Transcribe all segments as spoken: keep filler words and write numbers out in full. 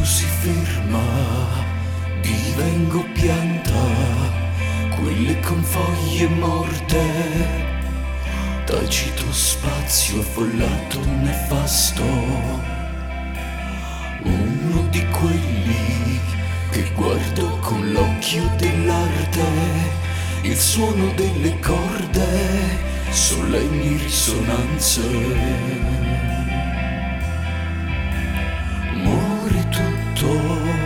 si ferma, divengo pianta, quelle con foglie morte, tacito spazio affollato nefasto, uno di quelli che guardo con l'occhio dell'arte, il suono delle corde, solenni risonanze. Muore tutto,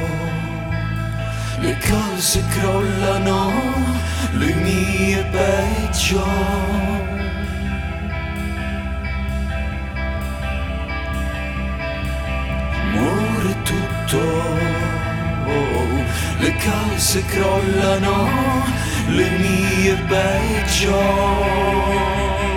le cose crollano, le mie peggio. Muore tutto, le case crollano, le mie peggio.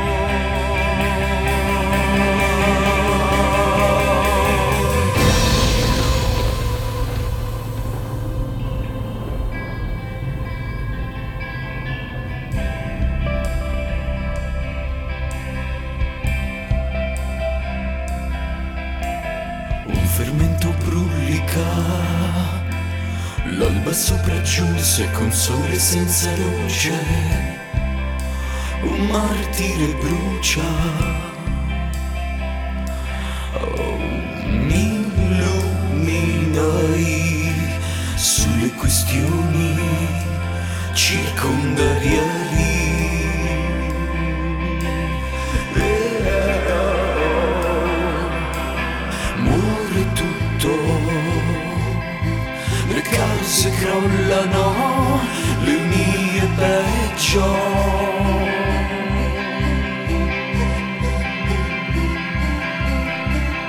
Un fermento brulica, l'alba sopraggiunse con sole senza luce, un martire brucia, oh, mi illuminai sulle questioni circondariali. Muore tutto, le case crollano, le mie peggio.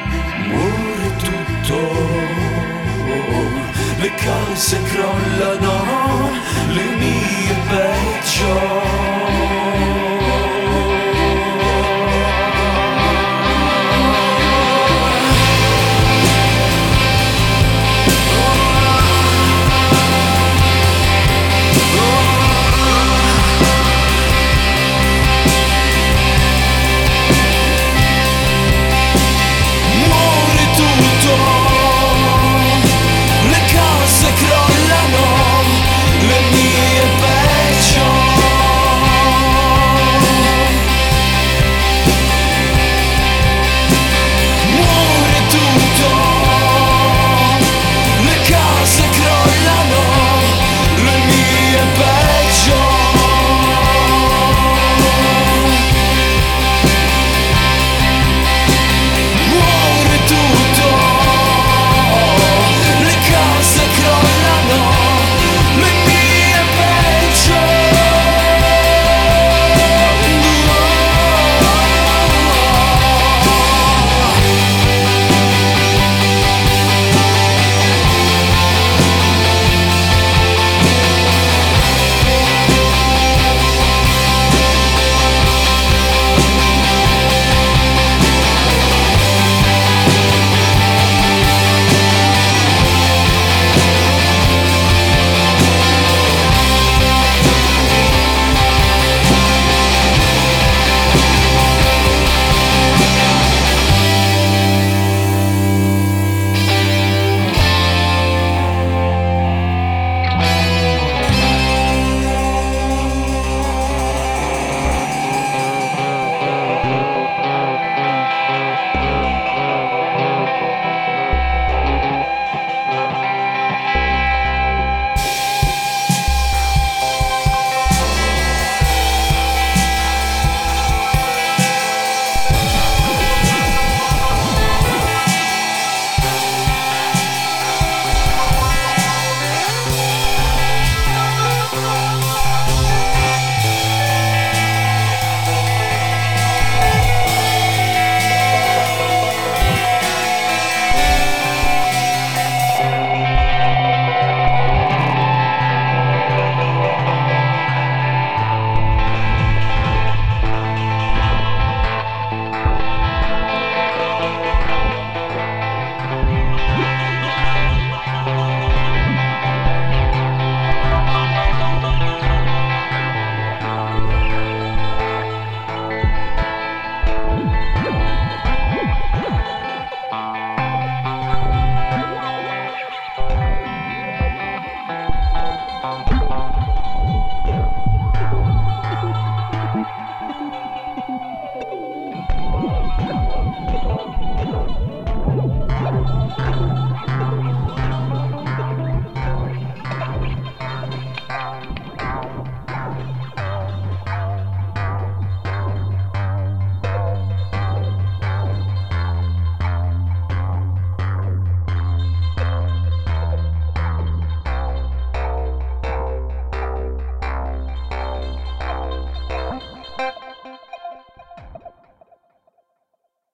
Muore tutto, le case crollano,